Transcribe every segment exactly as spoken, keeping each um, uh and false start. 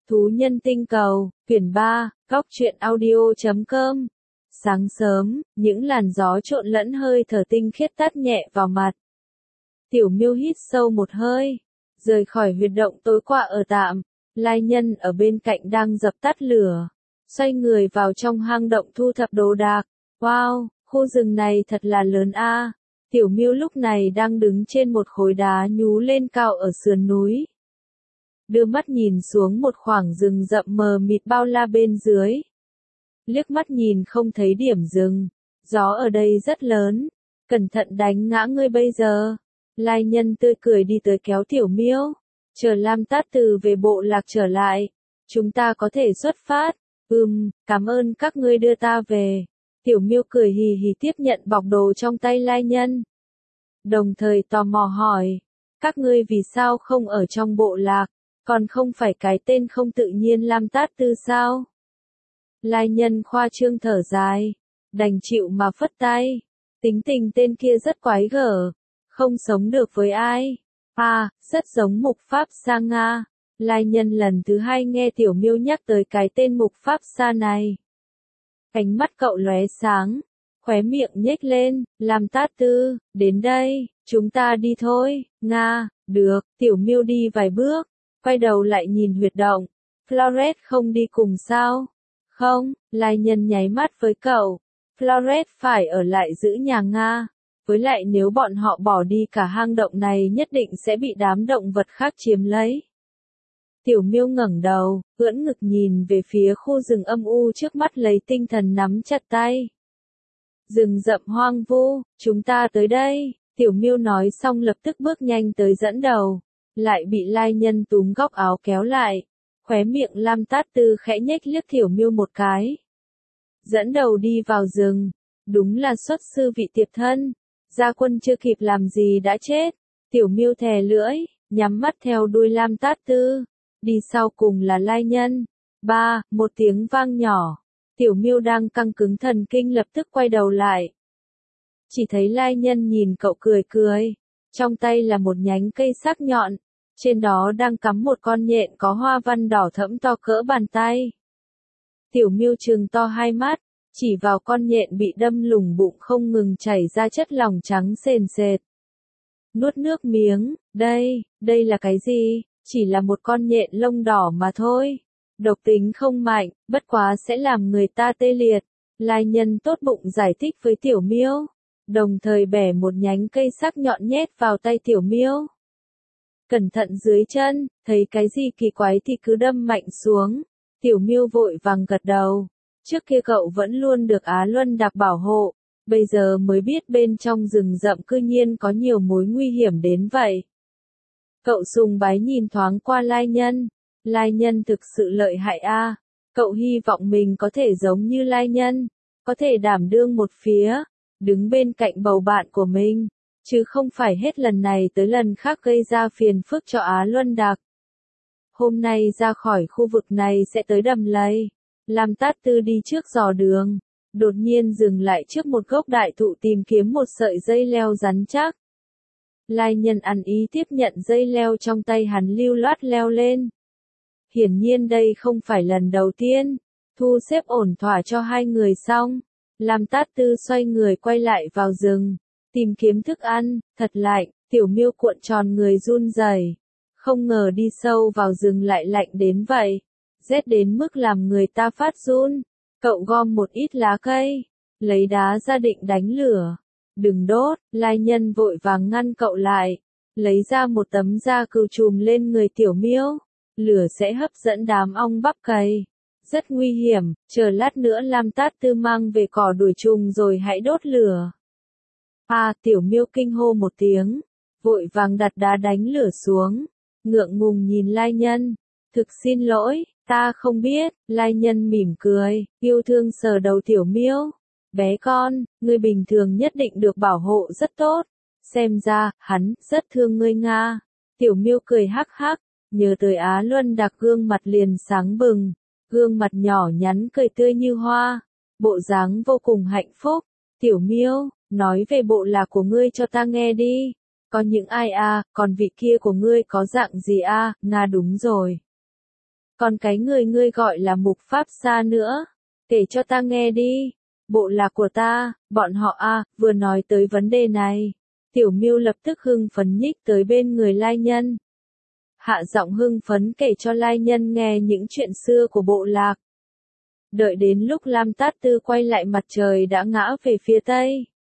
Thú nhân tinh cầu, quyển ba, góc truyện audio chấm com. Sáng sớm, những làn gió trộn lẫn hơi thở tinh khiết tát nhẹ vào mặt. Tiểu Miêu hít sâu một hơi, rời khỏi huyệt động tối qua ở tạm. Lai Nhân ở bên cạnh đang dập tắt lửa, xoay người vào trong hang động thu thập đồ đạc. Wow, khu rừng này thật là lớn a. Tiểu Miêu lúc này đang đứng trên một khối đá nhú lên cao ở sườn núi. Đưa mắt nhìn xuống một khoảng rừng rậm mờ mịt bao la bên dưới. Liếc mắt nhìn không thấy điểm dừng. Gió ở đây rất lớn. Cẩn thận đánh ngã ngươi bây giờ. Lai Nhân tươi cười đi tới kéo Tiểu Miêu. Chờ Lam Tát Từ về bộ lạc trở lại. Chúng ta có thể xuất phát. Ừm, cảm ơn các ngươi đưa ta về. Tiểu Miêu cười hì hì tiếp nhận bọc đồ trong tay Lai Nhân. Đồng thời tò mò hỏi. Các ngươi vì sao không ở trong bộ lạc? Còn không phải cái tên không tự nhiên Lam Tát Tư sao? Lai Nhân khoa trương thở dài. Đành chịu mà phất tay. Tính tình tên kia rất quái gở. Không sống được với ai. À, rất giống Mục Pháp Sa Nga. Lai Nhân lần thứ hai nghe Tiểu Miêu nhắc tới cái tên Mục Pháp Sa này. Ánh mắt cậu lóe sáng. Khóe miệng nhếch lên. Lam Tát Tư, đến đây, chúng ta đi thôi. Nga, được. Tiểu Miêu đi vài bước. Quay đầu lại nhìn huyệt động. Flores không đi cùng sao? Không, Lai Nhân nháy mắt với cậu. Flores phải ở lại giữ nhà Nga. Với lại nếu bọn họ bỏ đi cả hang động này nhất định sẽ bị đám động vật khác chiếm lấy. Tiểu Miêu ngẩng đầu, ưỡn ngực nhìn về phía khu rừng âm u trước mắt lấy tinh thần nắm chặt tay. Rừng rậm hoang vu, chúng ta tới đây. Tiểu Miêu nói xong lập tức bước nhanh tới dẫn đầu. Lại bị Lai Nhân túm góc áo kéo lại. Khóe miệng Lam Tát Tư khẽ nhếch liếc Tiểu Miêu một cái. Dẫn đầu đi vào rừng. Đúng là xuất sư vị tiệp thân. Gia quân chưa kịp làm gì đã chết. Tiểu Miêu thè lưỡi, nhắm mắt theo đuôi Lam Tát Tư. Đi sau cùng là Lai Nhân. Ba, một tiếng vang nhỏ. Tiểu Miêu đang căng cứng thần kinh lập tức quay đầu lại. Chỉ thấy Lai Nhân nhìn cậu cười cười. Trong tay là một nhánh cây sắc nhọn. Trên đó đang cắm một con nhện có hoa văn đỏ thẫm to cỡ bàn tay. Tiểu Miêu trừng to hai mắt, chỉ vào con nhện bị đâm lủng bụng không ngừng chảy ra chất lỏng trắng sền sệt. Nuốt nước miếng, đây, đây là cái gì? Chỉ là một con nhện lông đỏ mà thôi. Độc tính không mạnh, bất quá sẽ làm người ta tê liệt. Lai Nhân tốt bụng giải thích với Tiểu Miêu, đồng thời bẻ một nhánh cây sắc nhọn nhét vào tay Tiểu Miêu. Cẩn thận dưới chân, thấy cái gì kỳ quái thì cứ đâm mạnh xuống. Tiểu Miêu vội vàng gật đầu. Trước kia cậu vẫn luôn được Á Luân Đạc bảo hộ, bây giờ mới biết bên trong rừng rậm cư nhiên có nhiều mối nguy hiểm đến vậy. Cậu sùng bái nhìn thoáng qua Lai Nhân. Lai Nhân thực sự lợi hại a. À. Cậu hy vọng mình có thể giống như Lai Nhân, có thể đảm đương một phía, đứng bên cạnh bầu bạn của mình. Chứ không phải hết lần này tới lần khác gây ra phiền phức cho Á Luân Đạc. Hôm nay ra khỏi khu vực này sẽ tới Đầm Lầy. Lam Tát Tư đi trước dò đường. Đột nhiên dừng lại trước một gốc đại thụ tìm kiếm một sợi dây leo rắn chắc. Lai Nhân ăn ý tiếp nhận dây leo trong tay hắn lưu loát leo lên. Hiển nhiên đây không phải lần đầu tiên. Thu xếp ổn thỏa cho hai người xong. Lam Tát Tư xoay người quay lại vào rừng. Tìm kiếm thức ăn, thật lạnh, Tiểu Miêu cuộn tròn người run rẩy. Không ngờ đi sâu vào rừng lại lạnh đến vậy. Rét đến mức làm người ta phát run. Cậu gom một ít lá cây, lấy đá ra định đánh lửa. Đừng đốt, Lai Nhân vội vàng ngăn cậu lại. Lấy ra một tấm da cừu trùm lên người Tiểu Miêu. Lửa sẽ hấp dẫn đám ong bắp cày. Rất nguy hiểm, chờ lát nữa Lam Tát Tư mang về cỏ đuổi trùng rồi hãy đốt lửa. À, Tiểu Miêu kinh hô một tiếng, vội vàng đặt đá đánh lửa xuống, ngượng ngùng nhìn Lai Nhân. Thực xin lỗi, ta không biết. Lai Nhân mỉm cười, yêu thương sờ đầu Tiểu Miêu. Bé con, ngươi bình thường nhất định được bảo hộ rất tốt. Xem ra, hắn, rất thương ngươi Nga. Tiểu Miêu cười hắc hắc, nhớ tới Á Luân Đạc gương mặt liền sáng bừng. Gương mặt nhỏ nhắn cười tươi như hoa. Bộ dáng vô cùng hạnh phúc. Tiểu Miêu, nói về bộ lạc của ngươi cho ta nghe đi. Có những ai à, còn vị kia của ngươi có dạng gì à, Nga đúng rồi. Còn cái người ngươi gọi là Mục Pháp Sa nữa, kể cho ta nghe đi. Bộ lạc của ta, bọn họ a, vừa nói tới vấn đề này, Tiểu Miêu lập tức hưng phấn nhích tới bên người Lai Nhân. Hạ giọng hưng phấn kể cho Lai Nhân nghe những chuyện xưa của bộ lạc. Đợi đến lúc Lam Tát Tư quay lại mặt trời đã ngã về phía tây.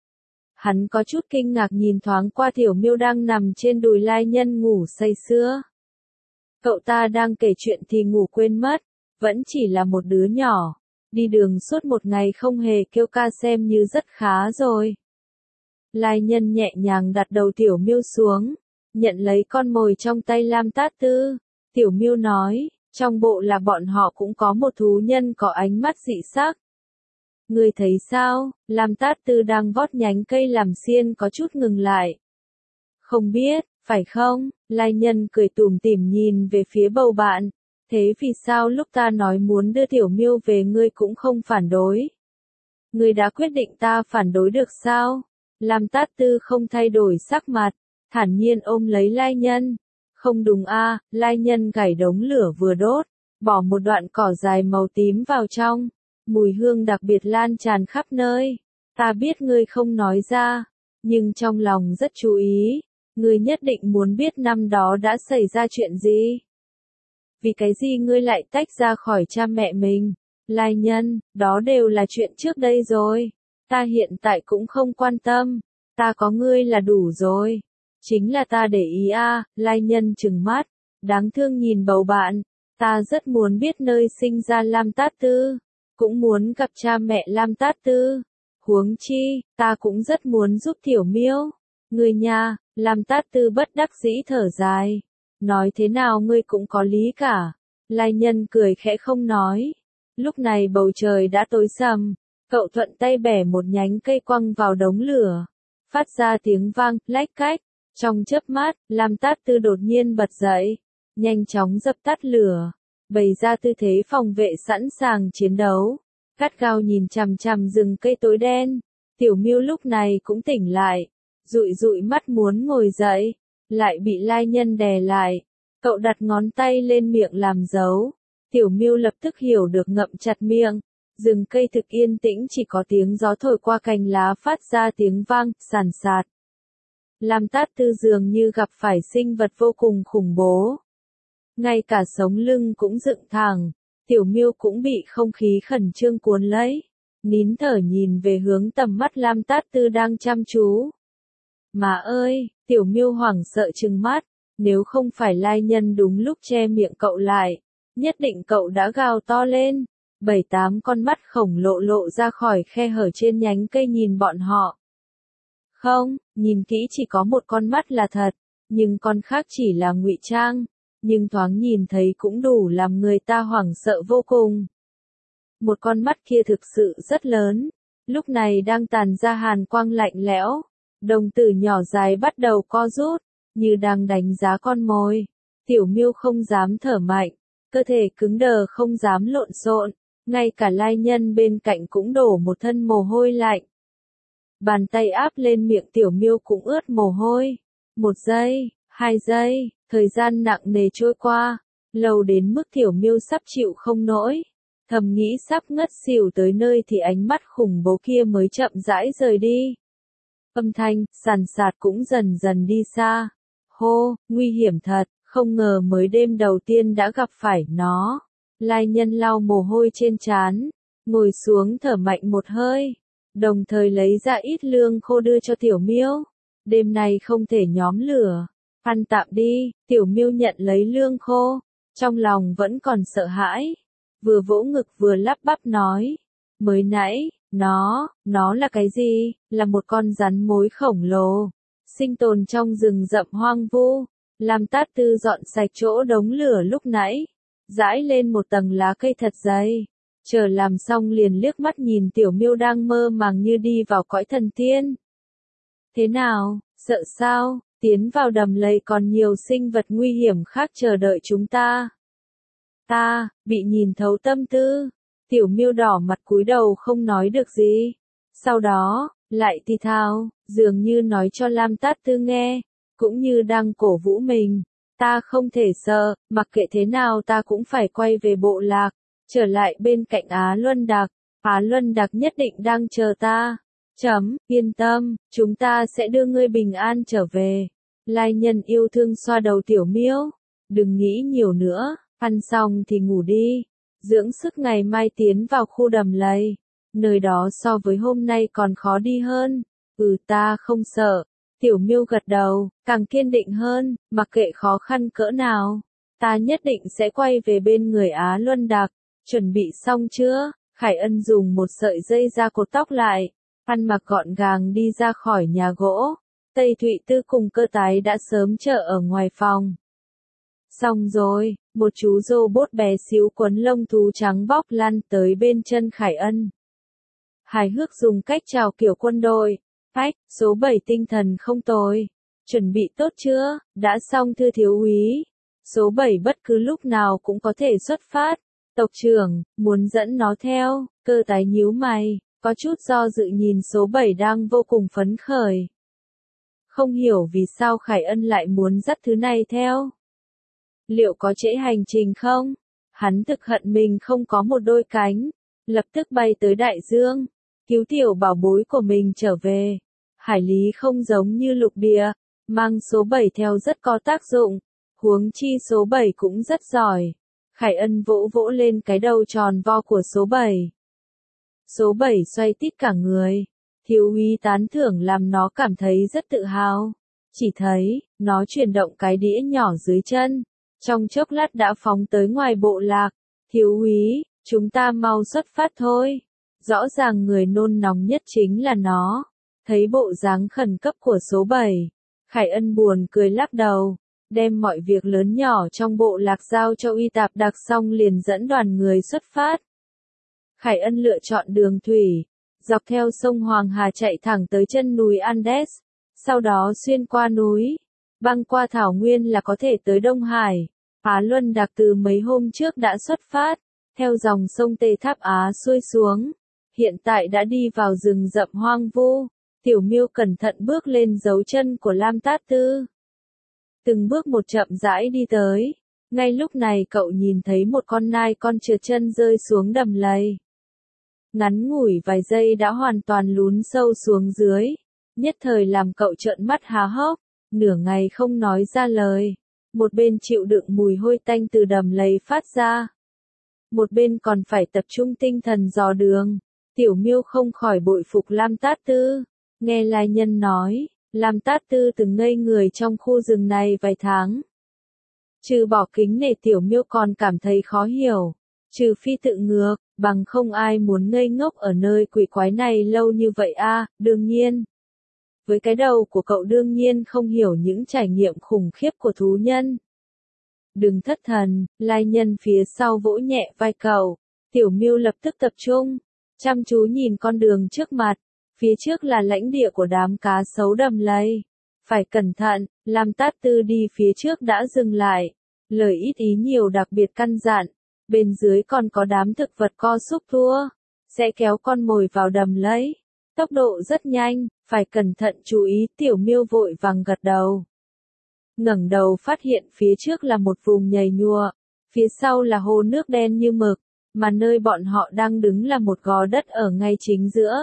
Hắn có chút kinh ngạc nhìn thoáng qua Tiểu Miêu đang nằm trên đùi Lai Nhân ngủ say sưa. Cậu ta đang kể chuyện thì ngủ quên mất, vẫn chỉ là một đứa nhỏ. Đi đường suốt một ngày không hề kêu ca xem như rất khá rồi. Lai Nhân nhẹ nhàng đặt đầu Tiểu Miêu xuống, nhận lấy con mồi trong tay Lam Tát Tư. Tiểu Miêu nói, trong bộ là bọn họ cũng có một thú nhân có ánh mắt dị sắc. Ngươi thấy sao? Lam Tát Tư đang vót nhánh cây làm xiên có chút ngừng lại. Không biết, phải không? Lai Nhân cười tủm tỉm nhìn về phía bầu bạn. Thế vì sao lúc ta nói muốn đưa Tiểu Miêu về ngươi cũng không phản đối? Ngươi đã quyết định ta phản đối được sao? Lam Tát Tư không thay đổi sắc mặt, thản nhiên ôm lấy Lai Nhân. Không đúng a, Lai Nhân gảy đống lửa vừa đốt, bỏ một đoạn cỏ dài màu tím vào trong. Mùi hương đặc biệt lan tràn khắp nơi. Ta biết ngươi không nói ra, nhưng trong lòng rất chú ý. Ngươi nhất định muốn biết năm đó đã xảy ra chuyện gì. Vì cái gì ngươi lại tách ra khỏi cha mẹ mình? Lai Nhân, đó đều là chuyện trước đây rồi. Ta hiện tại cũng không quan tâm. Ta có ngươi là đủ rồi. Chính là ta để ý a, à, Lai Nhân trừng mắt. Đáng thương nhìn bầu bạn. Ta rất muốn biết nơi sinh ra Lam Tát Tư. Cũng muốn gặp cha mẹ Lam Tát Tư. Huống chi, ta cũng rất muốn giúp Tiểu Miêu. Ngươi nha, Lam Tát Tư bất đắc dĩ thở dài. Nói thế nào ngươi cũng có lý cả. Lai Nhân cười khẽ không nói. Lúc này bầu trời đã tối sầm. Cậu thuận tay bẻ một nhánh cây quăng vào đống lửa. Phát ra tiếng vang, lách cách. Trong chớp mắt, Lam Tát Tư đột nhiên bật dậy. Nhanh chóng dập tắt lửa. Bày ra tư thế phòng vệ sẵn sàng chiến đấu. Gắt gao nhìn chằm chằm rừng cây tối đen. Tiểu Miêu lúc này cũng tỉnh lại. Dụi dụi mắt muốn ngồi dậy. Lại bị Lai Nhân đè lại. Cậu đặt ngón tay lên miệng làm dấu. Tiểu Miêu lập tức hiểu được ngậm chặt miệng. Rừng cây thực yên tĩnh chỉ có tiếng gió thổi qua cành lá phát ra tiếng vang, sàn sạt. Lam Tát Tư dường như gặp phải sinh vật vô cùng khủng bố. Ngay cả sống lưng cũng dựng thẳng. Tiểu Miêu cũng bị không khí khẩn trương cuốn lấy. Nín thở nhìn về hướng tầm mắt Lam Tát Tư đang chăm chú. Mà ơi, Tiểu Miêu hoảng sợ trừng mắt. Nếu không phải Lai Nhân đúng lúc che miệng cậu lại, nhất định cậu đã gào to lên. Bảy tám con mắt khổng lồ lộ ra khỏi khe hở trên nhánh cây nhìn bọn họ. Không, nhìn kỹ chỉ có một con mắt là thật, nhưng con khác chỉ là ngụy trang. Nhưng thoáng nhìn thấy cũng đủ làm người ta hoảng sợ vô cùng. Một con mắt kia thực sự rất lớn, lúc này đang tàn ra hàn quang lạnh lẽo. Đồng tử nhỏ dài bắt đầu co rút, như đang đánh giá con mồi. Tiểu Miêu không dám thở mạnh, cơ thể cứng đờ không dám lộn xộn, ngay cả Lai Nhân bên cạnh cũng đổ một thân mồ hôi lạnh. Bàn tay áp lên miệng Tiểu Miêu cũng ướt mồ hôi. Một giây, hai giây, thời gian nặng nề trôi qua, lâu đến mức Tiểu Miêu sắp chịu không nổi. Thầm nghĩ sắp ngất xỉu tới nơi thì ánh mắt khủng bố kia mới chậm rãi rời đi. Âm thanh, sàn sạt cũng dần dần đi xa. Hô, nguy hiểm thật, không ngờ mới đêm đầu tiên đã gặp phải nó. Lai Nhân lau mồ hôi trên trán, ngồi xuống thở mạnh một hơi, đồng thời lấy ra ít lương khô đưa cho Tiểu Miêu. Đêm nay không thể nhóm lửa, ăn tạm đi. Tiểu Miêu nhận lấy lương khô, trong lòng vẫn còn sợ hãi, vừa vỗ ngực vừa lắp bắp nói, mới nãy, nó, nó là cái gì? Là một con rắn mối khổng lồ, sinh tồn trong rừng rậm hoang vu. Lam Tát Tư dọn sạch chỗ đống lửa lúc nãy, rải lên một tầng lá cây thật dày. Chờ làm xong liền liếc mắt nhìn Tiểu Miêu đang mơ màng như đi vào cõi thần tiên. Thế nào, sợ sao? Tiến vào đầm lầy còn nhiều sinh vật nguy hiểm khác chờ đợi chúng ta. Ta, bị nhìn thấu tâm tư. Tiểu Miêu đỏ mặt cúi đầu không nói được gì. Sau đó, lại thì thào, dường như nói cho Lam Tát Tư nghe, cũng như đang cổ vũ mình. Ta không thể sợ, mặc kệ thế nào ta cũng phải quay về bộ lạc, trở lại bên cạnh Á Luân Đạc. Á Luân Đạc nhất định đang chờ ta. Chấm, yên tâm, chúng ta sẽ đưa ngươi bình an trở về. Lai Nhân yêu thương xoa đầu Tiểu Miêu. Đừng nghĩ nhiều nữa, ăn xong thì ngủ đi. Dưỡng sức ngày mai tiến vào khu đầm lầy. Nơi đó so với hôm nay còn khó đi hơn. Ừ ta không sợ. Tiểu Miêu gật đầu, càng kiên định hơn, mặc kệ khó khăn cỡ nào. Ta nhất định sẽ quay về bên người Á Luân Đạc. Chuẩn bị xong chưa? Khải Ân dùng một sợi dây ra cột tóc lại. Ăn mặc gọn gàng đi ra khỏi nhà gỗ. Tây Thụy Tư cùng Cơ Tái đã sớm chờ ở ngoài phòng. Xong rồi, một chú robot bé xíu quấn lông thú trắng bóc lăn tới bên chân Khải Ân. Hài hước dùng cách chào kiểu quân đội. Phách, số bảy tinh thần không tồi. Chuẩn bị tốt chưa? Đã xong thưa thiếu úy. Số bảy bất cứ lúc nào cũng có thể xuất phát. Tộc trưởng, muốn dẫn nó theo. Cơ Tái nhíu mày, có chút do dự nhìn số bảy đang vô cùng phấn khởi. Không hiểu vì sao Khải Ân lại muốn dắt thứ này theo. Liệu có trễ hành trình không? Hắn thực hận mình không có một đôi cánh. Lập tức bay tới đại dương. Cứu tiểu bảo bối của mình trở về. Hải lý không giống như lục địa. Mang số bảy theo rất có tác dụng. Huống chi số bảy cũng rất giỏi. Khải Ân vỗ vỗ lên cái đầu tròn vo của số bảy. Số bảy xoay tít cả người. Thiếu úy tán thưởng làm nó cảm thấy rất tự hào. Chỉ thấy, nó chuyển động cái đĩa nhỏ dưới chân. Trong chốc lát đã phóng tới ngoài bộ lạc. Thiếu úy, chúng ta mau xuất phát thôi. Rõ ràng người nôn nóng nhất chính là nó. Thấy bộ dáng khẩn cấp của số bảy. Khải Ân buồn cười lắc đầu. Đem mọi việc lớn nhỏ trong bộ lạc giao cho Uy Tạp Đặc xong liền dẫn đoàn người xuất phát. Khải Ân lựa chọn đường thủy. Dọc theo sông Hoàng Hà chạy thẳng tới chân núi Andes. Sau đó xuyên qua núi. Băng qua thảo nguyên là có thể tới Đông Hải. Á Luân Đạc từ mấy hôm trước đã xuất phát. Theo dòng sông Tê Tháp Á xuôi xuống. Hiện tại đã đi vào rừng rậm hoang vu. Tiểu Miêu cẩn thận bước lên dấu chân của Lam Tát Tư. Từng bước một chậm rãi đi tới. Ngay lúc này cậu nhìn thấy một con nai con trượt chân rơi xuống đầm lầy. Ngắn ngủi vài giây đã hoàn toàn lún sâu xuống dưới. Nhất thời làm cậu trợn mắt há hốc. Nửa ngày không nói ra lời. Một bên chịu đựng mùi hôi tanh từ đầm lầy phát ra. Một bên còn phải tập trung tinh thần dò đường. Tiểu Miêu không khỏi bội phục Lam Tát Tư. Nghe Lai Nhân nói, Lam Tát Tư từng ngây người trong khu rừng này vài tháng. Trừ bỏ kính nể Tiểu Miêu còn cảm thấy khó hiểu. Trừ phi tự ngược, bằng không ai muốn ngây ngốc ở nơi quỷ quái này lâu như vậy a. À, đương nhiên. Với cái đầu của cậu đương nhiên không hiểu những trải nghiệm khủng khiếp của thú nhân. Đừng thất thần, Lai Nhân phía sau vỗ nhẹ vai cậu. Tiểu Miêu lập tức tập trung, chăm chú nhìn con đường trước mặt. Phía trước là lãnh địa của đám cá sấu đầm lầy. Phải cẩn thận, Lam Tát Tư đi phía trước đã dừng lại. Lời ít ý nhiều đặc biệt căn dặn. Bên dưới còn có đám thực vật co xúc tua. Sẽ kéo con mồi vào đầm lầy. Tốc độ rất nhanh, phải cẩn thận chú ý. Tiểu Miêu vội vàng gật đầu. Ngẩng đầu phát hiện phía trước là một vùng nhầy nhụa. Phía sau là hồ nước đen như mực. Mà nơi bọn họ đang đứng là một gò đất ở ngay chính giữa.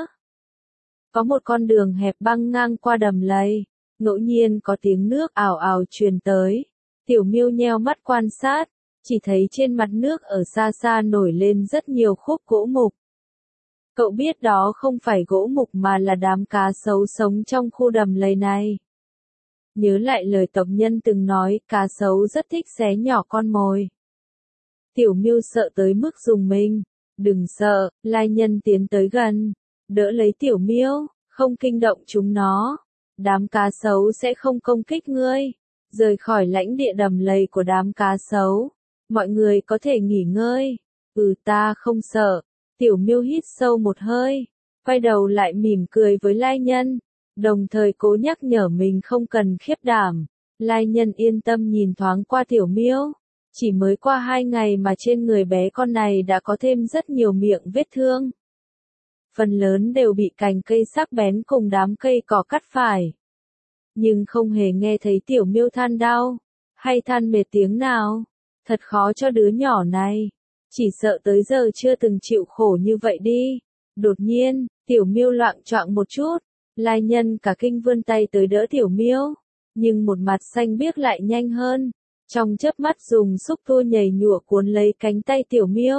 Có một con đường hẹp băng ngang qua đầm lầy. Ngẫu nhiên có tiếng nước ào ào truyền tới. Tiểu Miêu nheo mắt quan sát. Chỉ thấy trên mặt nước ở xa xa nổi lên rất nhiều khúc gỗ mục. Cậu biết đó không phải gỗ mục mà là đám cá sấu sống trong khu đầm lầy này. Nhớ lại lời tộc nhân từng nói, cá sấu rất thích xé nhỏ con mồi. Tiểu Miêu sợ tới mức rùng mình. Đừng sợ, Lai Nhân tiến tới gần. Đỡ lấy Tiểu Miêu, không kinh động chúng nó. Đám cá sấu sẽ không công kích ngươi. Rời khỏi lãnh địa đầm lầy của đám cá sấu. Mọi người có thể nghỉ ngơi. Ừ ta không sợ. Tiểu Miêu hít sâu một hơi. Quay đầu lại mỉm cười với Lai Nhân. Đồng thời cố nhắc nhở mình không cần khiếp đảm. Lai Nhân yên tâm nhìn thoáng qua Tiểu Miêu. Chỉ mới qua hai ngày mà trên người bé con này đã có thêm rất nhiều miệng vết thương. Phần lớn đều bị cành cây sắc bén cùng đám cây cỏ cắt phải. Nhưng không hề nghe thấy Tiểu Miêu than đau. hay than mệt tiếng nào. Thật khó cho đứa nhỏ này. Chỉ sợ tới giờ chưa từng chịu khổ như vậy đi. Đột nhiên, Tiểu Miêu loạng choạng một chút. Lai Nhân cả kinh vươn tay tới đỡ Tiểu Miêu. Nhưng một mặt xanh biếc lại nhanh hơn. Trong chớp mắt dùng xúc tua nhảy nhụa cuốn lấy cánh tay Tiểu Miêu.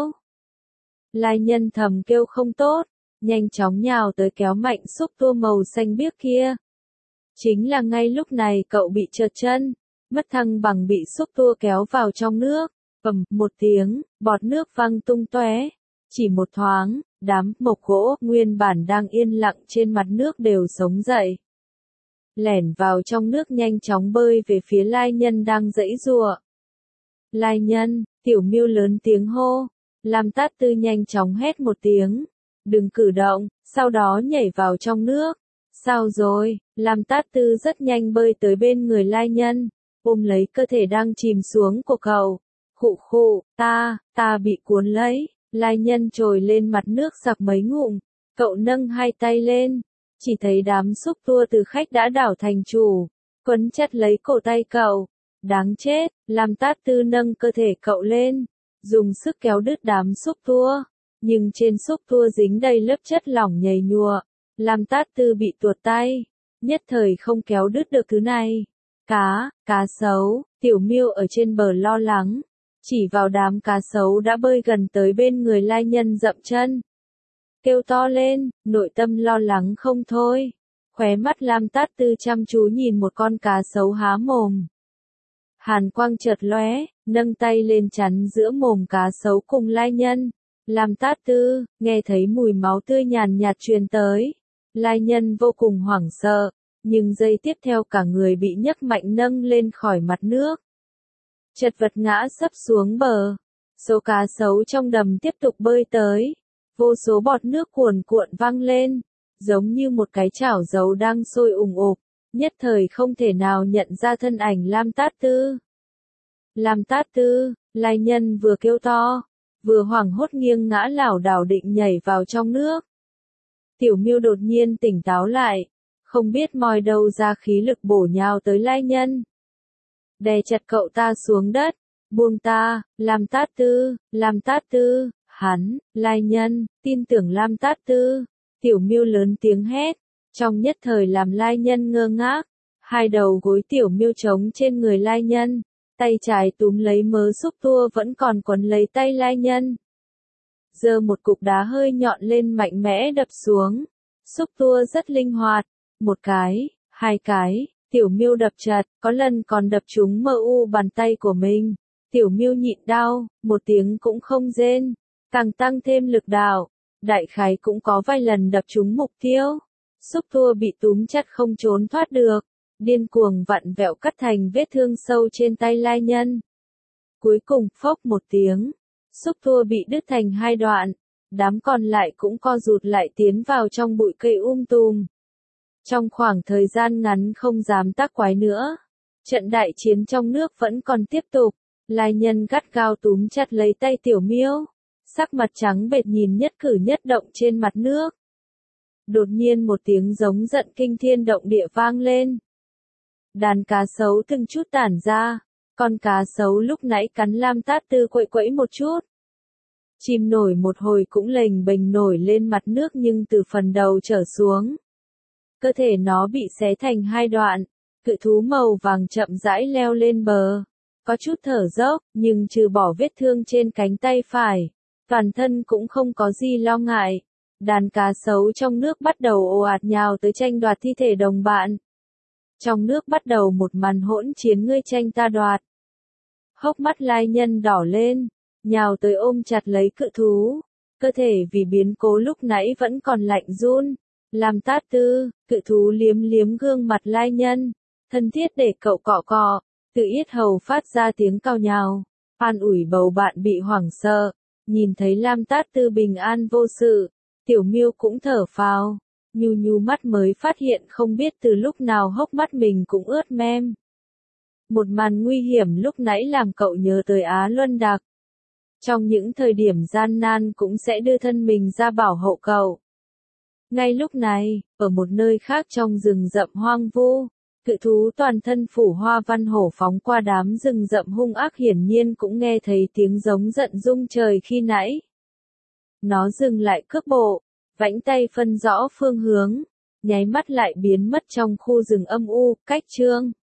Lai Nhân thầm kêu không tốt. Nhanh chóng nhào tới kéo mạnh xúc tua màu xanh biếc kia. Chính là ngay lúc này cậu bị trượt chân. Mất thăng bằng bị xúc tua kéo vào trong nước. Ầm, một tiếng, bọt nước văng tung tóe. Chỉ một thoáng, đám mộc gỗ nguyên bản đang yên lặng trên mặt nước đều sống dậy. Lẻn vào trong nước nhanh chóng bơi về phía Lai Nhân đang giãy giụa. Lai Nhân, Tiểu Miêu lớn tiếng hô. Lam Tát Tư nhanh chóng hét một tiếng. Đừng cử động, sau đó nhảy vào trong nước. Sao rồi? Lam Tát Tư rất nhanh bơi tới bên người Lai Nhân, ôm lấy cơ thể đang chìm xuống của cậu. Khụ khụ, ta, ta bị cuốn lấy. Lai Nhân trồi lên mặt nước sặc mấy ngụm. Cậu nâng hai tay lên. Chỉ thấy đám xúc tua từ khách đã đảo thành chủ. Quấn chặt lấy cổ tay cậu. Đáng chết, Lam Tát Tư nâng cơ thể cậu lên. Dùng sức kéo đứt đám xúc tua. Nhưng trên xúc tua dính đầy lớp chất lỏng nhầy nhụa. Lam Tát Tư bị tuột tay. Nhất thời không kéo đứt được thứ này. Cá, cá sấu, Tiểu Miêu ở trên bờ lo lắng. Chỉ vào đám cá sấu đã bơi gần tới bên người Lai Nhân dậm chân. Kêu to lên, nội tâm lo lắng không thôi. Khóe mắt Lam Tát Tư chăm chú nhìn một con cá sấu há mồm. Hàn quang chợt lóe, nâng tay lên chắn giữa mồm cá sấu cùng Lai Nhân. Lam Tát Tư, nghe thấy mùi máu tươi nhàn nhạt truyền tới. Lai Nhân vô cùng hoảng sợ, nhưng giây tiếp theo cả người bị nhấc mạnh nâng lên khỏi mặt nước. Chật vật ngã sấp xuống bờ. Số cá sấu trong đầm tiếp tục bơi tới. Vô số bọt nước cuồn cuộn văng lên, giống như một cái chảo dầu đang sôi ùng ục, nhất thời không thể nào nhận ra thân ảnh Lam Tát Tư. Lam Tát Tư, Lai Nhân vừa kêu to, vừa hoảng hốt nghiêng ngã lảo đảo định nhảy vào trong nước. Tiểu Miêu đột nhiên tỉnh táo lại, không biết moi đâu ra khí lực bổ nhào tới Lai Nhân. Đè chặt cậu ta xuống đất, buông ta, Lam Tát Tư, Lam Tát Tư, hắn, Lai Nhân, tin tưởng Lam Tát Tư. Tiểu Miêu lớn tiếng hét, trong nhất thời làm Lai Nhân ngơ ngác. Hai đầu gối Tiểu Miêu trống trên người Lai Nhân, tay trái túm lấy mớ xúc tua vẫn còn quấn lấy tay Lai Nhân. Giơ một cục đá hơi nhọn lên mạnh mẽ đập xuống. Xúc tua rất linh hoạt, một cái, hai cái, Tiểu Miêu đập chặt, có lần còn đập trúng mờ u bàn tay của mình. Tiểu Miêu nhịn đau, một tiếng cũng không rên, càng tăng thêm lực đạo, đại khái cũng có vài lần đập trúng mục tiêu. Xúc tua bị túm chặt không trốn thoát được, điên cuồng vặn vẹo cắt thành vết thương sâu trên tay Lai Nhân. Cuối cùng, phốc một tiếng, xúc tua bị đứt thành hai đoạn, đám còn lại cũng co rụt lại tiến vào trong bụi cây um tùm. Trong khoảng thời gian ngắn không dám tác quái nữa, trận đại chiến trong nước vẫn còn tiếp tục. Lai Nhân gắt gao túm chặt lấy tay Tiểu Miêu, sắc mặt trắng bệch nhìn nhất cử nhất động trên mặt nước. Đột nhiên một tiếng giống giận kinh thiên động địa vang lên. Đàn cá sấu từng chút tản ra, con cá sấu lúc nãy cắn Lam Tát Tư quậy quẫy một chút. Chìm nổi một hồi cũng lềnh bềnh nổi lên mặt nước nhưng từ phần đầu trở xuống. Cơ thể nó bị xé thành hai đoạn, cự thú màu vàng chậm rãi leo lên bờ. Có chút thở dốc, nhưng trừ bỏ vết thương trên cánh tay phải, toàn thân cũng không có gì lo ngại. Đàn cá sấu trong nước bắt đầu ồ ạt nhào tới tranh đoạt thi thể đồng bạn. Trong nước bắt đầu một màn hỗn chiến ngươi tranh ta đoạt. Hốc mắt Lai Nhân đỏ lên, nhào tới ôm chặt lấy cự thú. Cơ thể vì biến cố lúc nãy vẫn còn lạnh run. Lam Tát Tư, cự thú liếm liếm gương mặt Lai Nhân, thân thiết để cậu cọ cọ. Từ yết hầu phát ra tiếng cào nhào, an ủi bầu bạn bị hoảng sợ. Nhìn thấy Lam Tát Tư bình an vô sự, Tiểu Miêu cũng thở phào, nhu nhu mắt mới phát hiện không biết từ lúc nào hốc mắt mình cũng ướt mem. Một màn nguy hiểm lúc nãy làm cậu nhớ tới Á Luân Đạc. Trong những thời điểm gian nan cũng sẽ đưa thân mình ra bảo hộ cậu. Ngay lúc này, ở một nơi khác trong rừng rậm hoang vu, Cự thú toàn thân phủ hoa văn hổ phóng qua đám rừng rậm hung ác, hiển nhiên cũng nghe thấy tiếng giống giận rung trời khi nãy. Nó dừng lại cước bộ, vẫy tay phân rõ phương hướng, nháy mắt lại biến mất trong khu rừng âm u, cách Trương